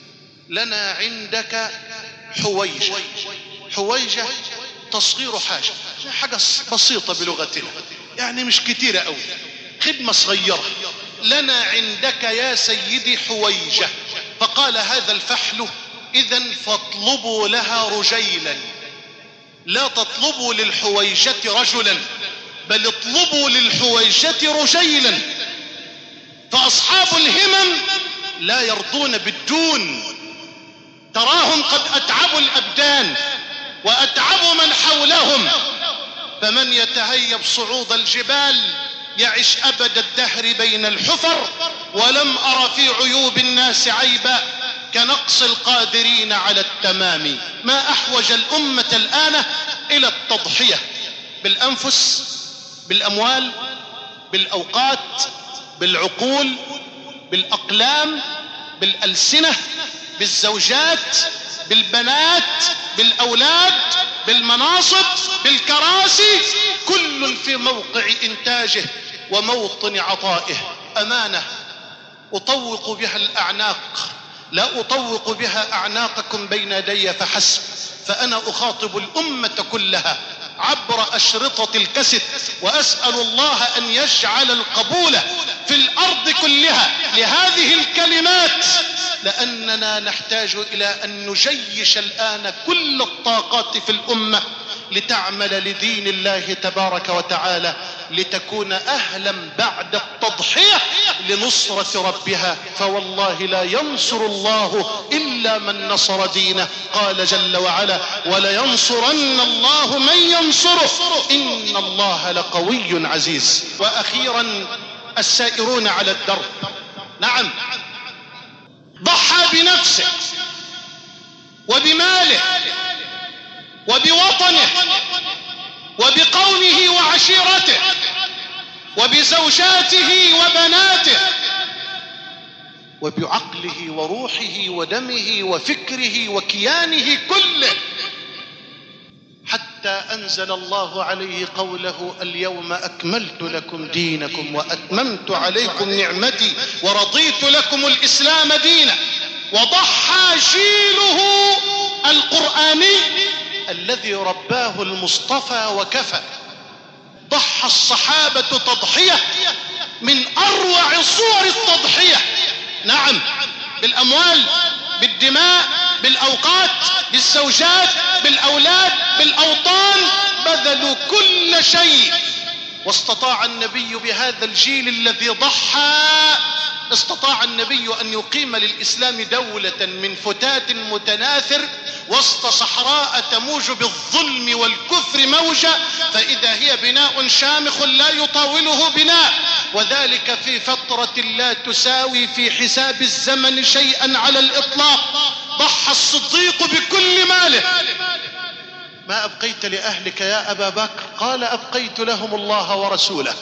لنا عندك حويجة. حويجة تصغير حاجة، حاجة بسيطة بلغتنا، يعني مش كتيرة أوي، خدمة صغيرة. لنا عندك يا سيدي حويجة. فقال هذا الفحل: إذن فاطلبوا لها رجيلا، لا تطلبوا للحويجة رجلا، بل اطلبوا للحويجة رجيلا. فأصحاب الهمم لا يرضون بالدون، تراهم قد أتعبوا الأبدان وأتعبوا من حولهم. فمن يتهيب صعود الجبال يعش أبد الدهر بين الحفر. ولم أر في عيوب الناس عيبا كنقص القادرين على التمام. ما أحوج الأمة الآن إلى التضحية بالأنفس، بالأموال، بالأوقات، بالعقول، بالأقلام، بالألسنة، بالزوجات، بالبنات، بالأولاد، بالمناصب، بالكراسي، كل في موقع إنتاجه وموطن عطائه. أمانة أطوق بها الأعناق، لا أطوق بها أعناقكم بين يدي فحسب، فأنا أخاطب الأمة كلها عبر أشرطة الكسد، وأسأل الله أن يجعل القبول في الأرض كلها لهذه الكلمات، لأننا نحتاج إلى أن نجيش الآن كل الطاقات في الأمة لتعمل لدين الله تبارك وتعالى، لتكون أهلا بعد التضحية لنصرة ربها. فوالله لا ينصر الله إلا من نصر دينه. قال جل وعلا: ولينصرن الله من ينصره إن الله لقوي عزيز. وأخيرا السائرون على الدرب، نعم، ضحى بنفسه وبماله وبوطنه وبقومه وعشيرته وبزوجاته وبناته وبعقله وروحه ودمه وفكره وكيانه كله، حتى أنزل الله عليه قوله: اليوم أكملت لكم دينكم وأتممت عليكم نعمتي ورضيت لكم الإسلام دينا. وضحى جيله القرآني الذي رباه المصطفى وكفى. ضحى الصحابة تضحية من أروع صور التضحية، نعم، بالأموال، بالدماء، بالأوقات، بالزوجات، بالأولاد، بالأوطان، بذلوا كل شيء. واستطاع النبي بهذا الجيل الذي ضحى، استطاع النبي أن يقيم للإسلام دولة من فتات متناثر وسط صحراء تموج بالظلم والكفر موجة، فإذا هي بناء شامخ لا يطاوله بناء، وذلك في فترة لا تساوي في حساب الزمن شيئا على الإطلاق. ضحى الصديق بكل ماله. ما أبقيت لأهلك يا أبا بكر؟ قال أبقيت لهم الله ورسوله.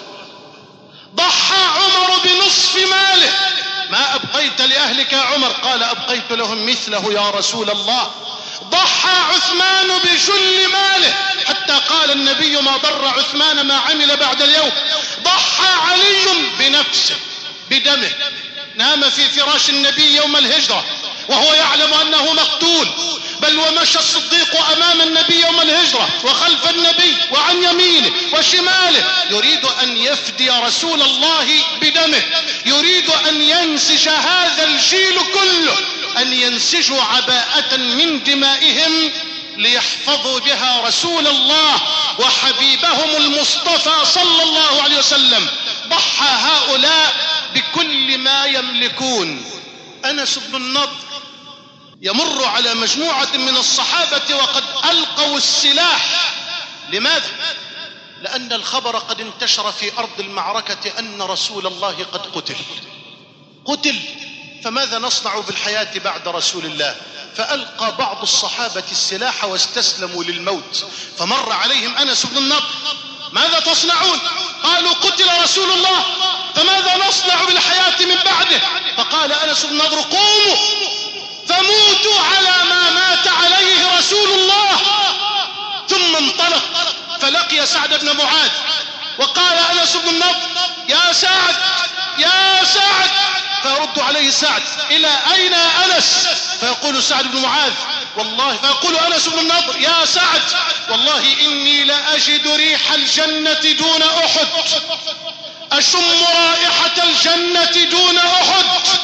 ضحى عمر بنصف ماله. ما أبقيت لأهلك يا عمر؟ قال أبقيت لهم مثله يا رسول الله. ضحى عثمان بجل ماله، حتى قال النبي ما ضر عثمان ما عمل بعد اليوم. ضحى علي بنفسه بدمه، نام في فراش النبي يوم الهجرة وهو يعلم أنه مقتول، بل ومشى الصديق أمام النبي يوم الهجرة وخلف النبي وعن يمينه وشماله، يريد أن يفدي رسول الله بدمه، يريد أن ينسج هذا الجيل كله، أن ينسجوا عباءة من دمائهم ليحفظوا بها رسول الله وحبيبهم المصطفى صلى الله عليه وسلم. ضحى هؤلاء بكل ما يملكون. أنس بن النضر يمر على مجموعة من الصحابة وقد ألقوا السلاح. لماذا؟ لأن الخبر قد انتشر في أرض المعركة أن رسول الله قد قتل قتل فماذا نصنع بالحياة بعد رسول الله؟ فألقى بعض الصحابة السلاح واستسلموا للموت. فمر عليهم أنس بن النضر: ماذا تصنعون؟ قالوا: قتل رسول الله، فماذا نصنع بالحياة من بعده؟ فقال أنس بن النضر: قوموا فموتوا على ما مات عليه رسول الله. ثم انطلق فلقي سعد بن معاذ وقال أنس بن النضر: يا سعد يا سعد. فيرد عليه سعد: إلى أين يا أنس؟ فيقول سعد بن معاذ: والله فيقول أنس بن النضر: يا سعد والله إني لأجد ريح الجنة دون أحد، أشم رائحة الجنة دون أحد.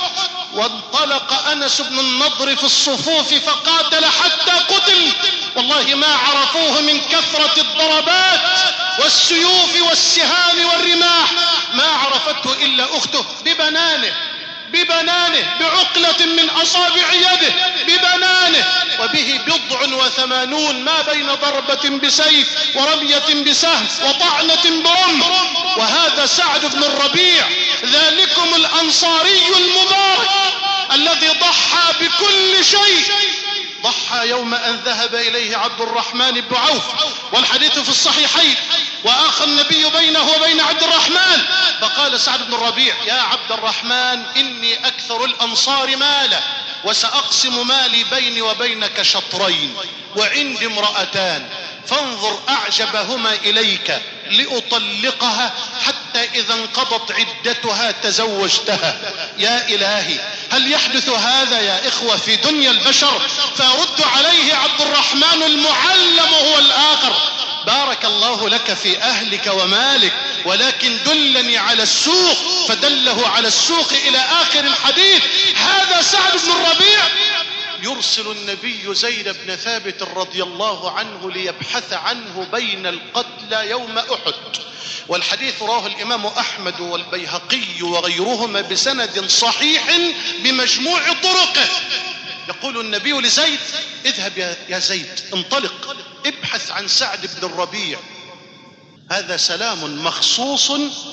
وانطلق أنس بن النضر في الصفوف فقاتل حتى قتل. والله ما عرفوه من كثرة الضربات والسيوف والسهام والرماح، ما عرفته إلا أخته ببنانه ببنانه بعقلة من أصابع يده ببنانه، وبه بضع وثمانون ما بين ضربة بسيف ورمية بسهم وطعنة برمح. وهذا سعد بن الربيع ذلكم الأنصاري المبارك الذي ضحى بكل شيء. ضحى يوم أن ذهب إليه عبد الرحمن بن عوف، والحديث في الصحيحين، وآخى النبي بينه وبين عبد الرحمن، فقال سعد بن الربيع: يا عبد الرحمن إني أكثر الأنصار مالا وسأقسم مالي بيني وبينك شطرين، وعندي امرأتان، فانظر أعجبهما إليك لأطلقها حتى إذا انقضت عدتها تزوجتها. يا إلهي هل يحدث هذا يا إخوة في دنيا البشر؟ فيرد عليه عبد الرحمن المعلم هو الآخر: بارك الله لك في أهلك ومالك، ولكن دلني على السوق، فدله على السوق إلى آخر الحديث. هذا سعد بن الربيع. يرسل النبي زيد بن ثابت رضي الله عنه ليبحث عنه بين القتلى يوم أحد، والحديث رواه الإمام أحمد والبيهقي وغيرهما بسند صحيح بمجموع طرقه. يقول النبي لزيد: اذهب يا زيد، انطلق ابحث عن سعد بن الربيع. هذا سلام مخصوص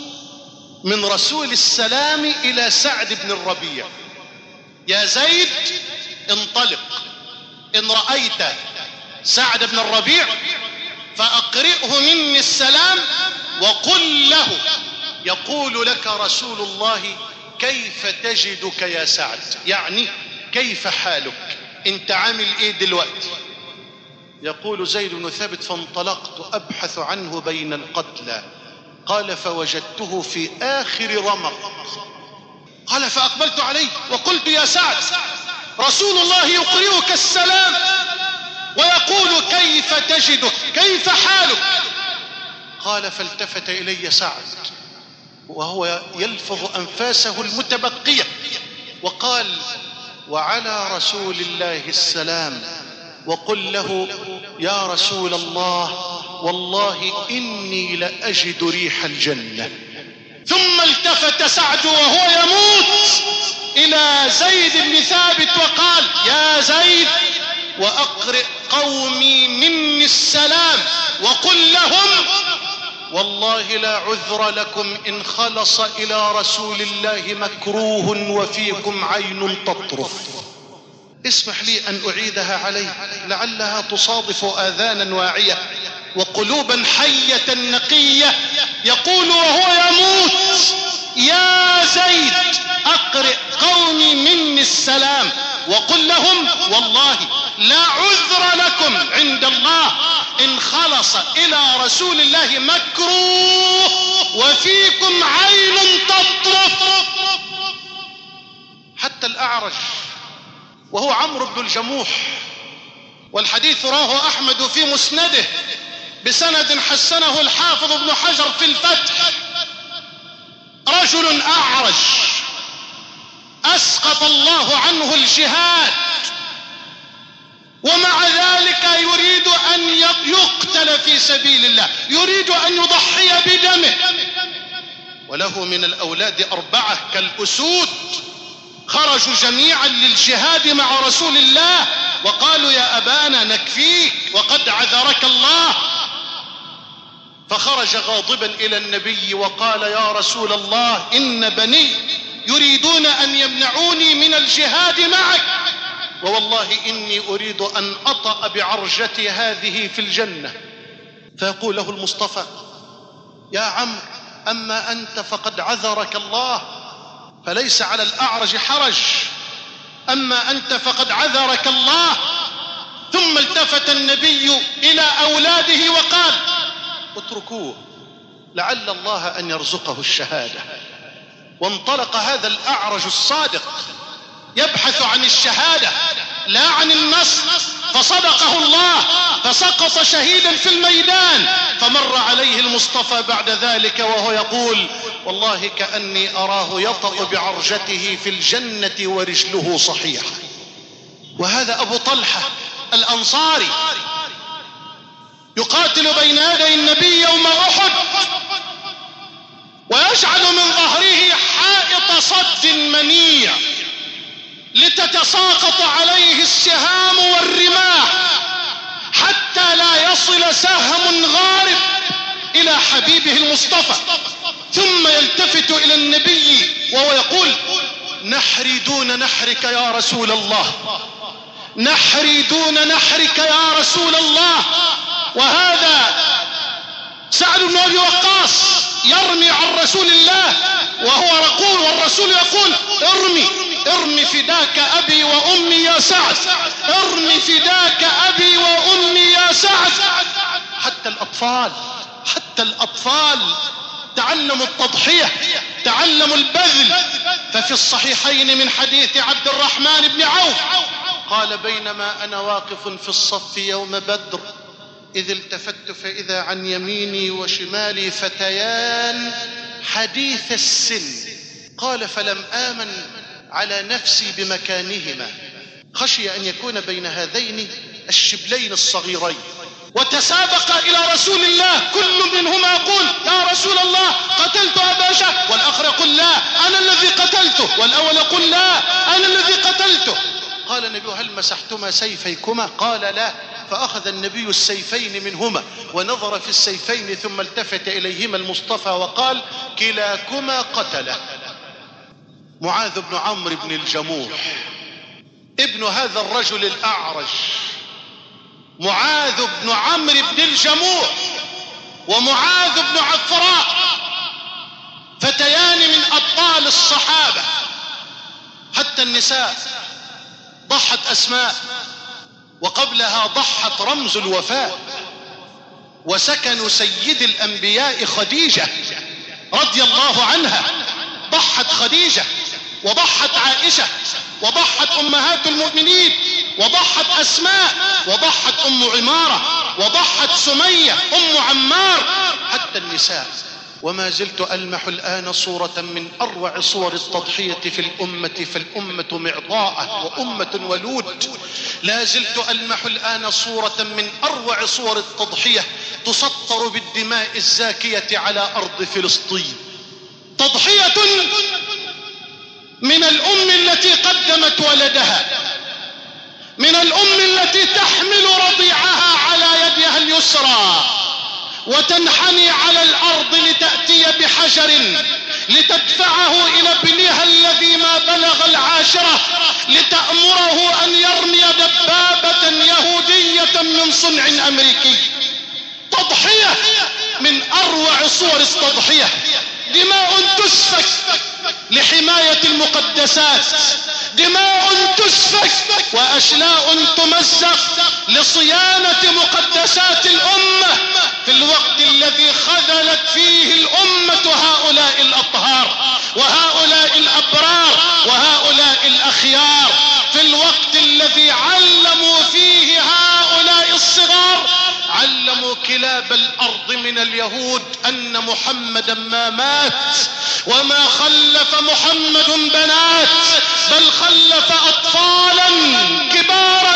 من رسول السلام إلى سعد بن الربيع: يا زيد انطلق، إن رأيت سعد بن الربيع فأقرئه مني السلام وقل له: يقول لك رسول الله كيف تجدك يا سعد، يعني كيف حالك، انت عامل ايه دلوقتي؟ يقول زيد بن ثابت: فانطلقت أبحث عنه بين القتلى. قال: فوجدته في آخر رمق. قال: فأقبلت عليه وقلت: يا سعد، رسول الله يقرئك السلام ويقول ويقول كيف تجدك، كيف حالك؟ قال فالتفت إلي سعد وهو يلفظ أنفاسه المتبقية وقال وعلى رسول الله السلام، وقل له يا رسول الله والله إني لأجد ريح الجنة. ثم التفت سعد وهو يموت إلى زيد بن ثابت وقال يا زيد وأقرئ قومي مني السلام وقل لهم والله لا عذر لكم إن خلص إلى رسول الله مكروه وفيكم عين تطرف. اسمح لي أن أعيدها عليه لعلها تصادف آذانا واعية وقلوبا حية نقية. يقول وهو يموت يا زيد أقرئ قومي مني السلام وقل لهم والله لا عذر لكم عند الله إن خلص إلى رسول الله مكروه وفيكم عين تطرف. حتى الأعرج وهو عمرو بن الجموح، والحديث رواه أحمد في مسنده بسند حسنه الحافظ ابن حجر في الفتح، رجل أعرج أسقط الله عنه الجهاد ومع ذلك يريد أن يقتل في سبيل الله، يريد أن يضحي بدمه، وله من الأولاد أربعة كالأسود خرجوا جميعا للجهاد مع رسول الله وقالوا يا أبانا نكفيك وقد عذرك الله. فخرج غاضبا إلى النبي وقال يا رسول الله إن بني يريدون أن يمنعوني من الجهاد معك ووالله إني أريد أن أطأ بعرجتي هذه في الجنة. فيقول له المصطفى يا عمرو أما أنت فقد عذرك الله فليس على الأعرج حرج، أما أنت فقد عذرك الله. ثم التفت النبي إلى أولاده وقال اتركوه لعل الله أن يرزقه الشهادة. وانطلق هذا الأعرج الصادق يبحث عن الشهادة لا عن النصر، فصدقه الله فسقط شهيدا في الميدان. فمر عليه المصطفى بعد ذلك وهو يقول والله كأني أراه يطأ بعرجته في الجنة ورجله صحيحة. وهذا أبو طلحة الأنصاري يقاتل بين يدي النبي يوم أحد ويجعل من ظهره حائط صد منيع لتتساقط عليه السهام والرماح حتى لا يصل سهم غارب إلى حبيبه المصطفى. ثم يلتفت إلى النبي وهو يقول نحري دون نحرك يا رسول الله، نحري دون نحرك يا رسول الله. وهذا سعد بن أبي وقاص يرمي عن رسول الله وهو رقول والرسول يقول ارمي ارمي فداك أبي وأمي يا سعد، ارمي فداك أبي وأمي يا سعد. حتى الأطفال حتى الأطفال تعلموا التضحية، تعلموا البذل. ففي الصحيحين من حديث عبد الرحمن بن عوف قال بينما أنا واقف في الصف يوم بدر إذ التفت فإذا عن يميني وشمالي فتيان حديث السن. قال فلم آمن على نفسي بمكانهما، خشي أن يكون بين هذين الشبلين الصغيرين. وتسابق إلى رسول الله كل منهما يقول يا رسول الله قتلت أبا جهل، والآخر يقول لا أنا الذي قتلته، والأول يقول لا أنا الذي قتلته. قال النبي هل مسحتما سيفيكما؟ قال لا. فأخذ النبي السيفين منهما ونظر في السيفين ثم التفت إليهما المصطفى وقال كلاكما قتله. معاذ بن عمرو بن الجموح ابن هذا الرجل الأعرج، معاذ بن عمرو بن الجموح ومعاذ بن عفراء، فتيان من أبطال الصحابة. حتى النساء ضحت أسماء وقبلها ضحت رمز الوفاء، وسكن سيد الأنبياء خديجة رضي الله عنها، ضحت خديجة وضحت عائشة وضحت أمهات المؤمنين وضحت أسماء، وضحت أم عمارة، وضحت سمية أم عمار، حتى النساء. وما زلت ألمح الآن صورة من أروع صور التضحية في الأمة، فالأمة معطاءة وأمة ولود. لا زلت ألمح الآن صورة من أروع صور التضحية تسطر بالدماء الزاكية على أرض فلسطين. تضحية من الأم التي قدمت ولدها، من الأم التي تحمل رضيعها على يدها اليسرى وتنحني على الأرض لتأتي بحجر لتدفعه إلى ابنها الذي ما بلغ العاشرة لتأمره أن يرمي دبابة يهودية من صنع أمريكي. تضحية من أروع صور التضحية. دماء تسفك لحماية المقدسات، دماء تسفك وأشلاء تمزق لصيانة مقدسات الأمة في الوقت الذي خذلت فيه الأمة هؤلاء الأطهار وهؤلاء الأبرار وهؤلاء الأخيار، في الوقت الذي علموا فيه هؤلاء الصغار، علموا كلاب الأرض من اليهود أن محمدا ما مات وما خلف محمد بنات، بل خلف أطفالا كبارا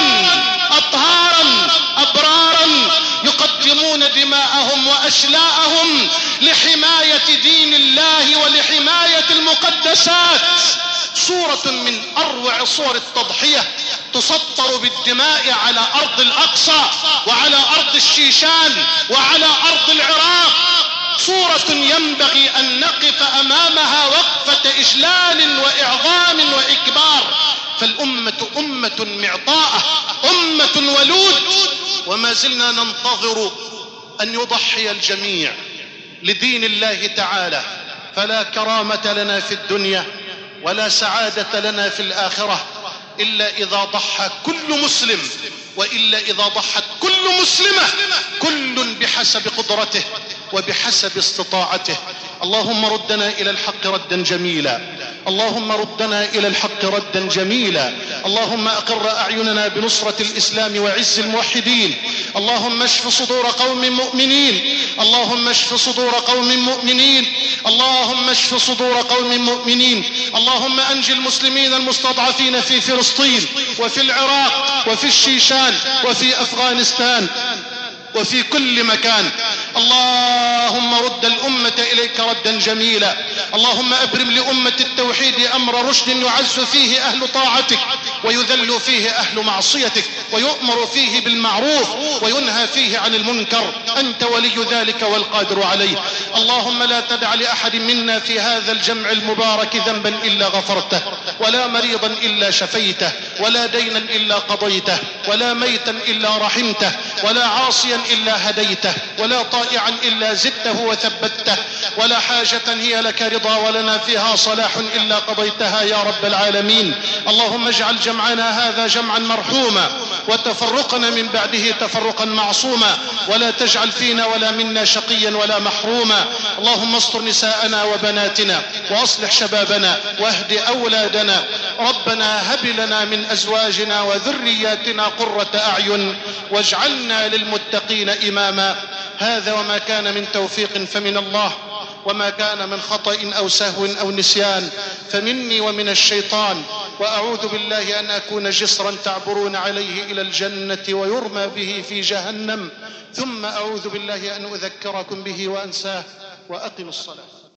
أطهارا أبرارا يقدمون دماءهم وأشلاءهم لحماية دين الله ولحماية المقدسات. صورة من أروع صور التضحية تسطر بالدماء على أرض الأقصى وعلى أرض الشيشان وعلى أرض العراق. صورة ينبغي أن نقف أمامها وقفة إجلال وإعظام وإكبار. فالأمة أمة معطاءة، أمة ولود، وما زلنا ننتظر أن يضحي الجميع لدين الله تعالى. فلا كرامة لنا في الدنيا ولا سعادة لنا في الآخرة إلا إذا ضحى كل مسلم، وإلا إذا ضحت كل مسلمة، كل بحسب قدرته وبحسب استطاعته. اللهم ردنا إلى الحق ردا جميلا، اللهم ردنا إلى الحق ردا جميلا. اللهم أقر أعيننا بنصرة الإسلام وعز الموحدين. اللهم اشف صدور قوم مؤمنين، اللهم اشف صدور قوم مؤمنين، اللهم اشف صدور قوم مؤمنين. اللهم أنجي المسلمين المستضعفين في فلسطين وفي العراق وفي الشيشان وفي أفغانستان وفي كل مكان. اللهم رد الأمة إليك ردا جميلا. اللهم أبرم لأمة التوحيد أمر رشد يعز فيه أهل طاعتك ويذل فيه أهل معصيتك، ويؤمر فيه بالمعروف وينهى فيه عن المنكر. أنت ولي ذلك والقادر عليه. اللهم لا تدع لأحد منا في هذا الجمع المبارك ذنبا إلا غفرته، ولا مريضا إلا شفيته، ولا دينا إلا قضيته، ولا ميتا إلا رحمته، ولا عاصيا إلا هديته، ولا طائعا إلا زدته وثبته، ولا حاجة هي لك رضا ولنا فيها صلاح إلا قضيتها يا رب العالمين. اللهم اجعل جمعنا هذا جمعا مرحوما، وتفرقنا من بعده تفرقا معصوما، ولا تجعل فينا ولا منا شقيا ولا محروما. اللهم استر نساءنا وبناتنا، وأصلح شبابنا، واهد أولادنا. ربنا هب لنا من أزواجنا وذرياتنا قرة أعين، واجعلنا للمتقين إماما. هذا وما كان من توفيق فمن الله، وما كان من خطأ أو سهو أو نسيان فمني ومن الشيطان. وأعوذ بالله أن أكون جسرا تعبرون عليه إلى الجنة ويرمى به في جهنم، ثم أعوذ بالله أن أذكركم به وأنساه. وأقم الصلاة.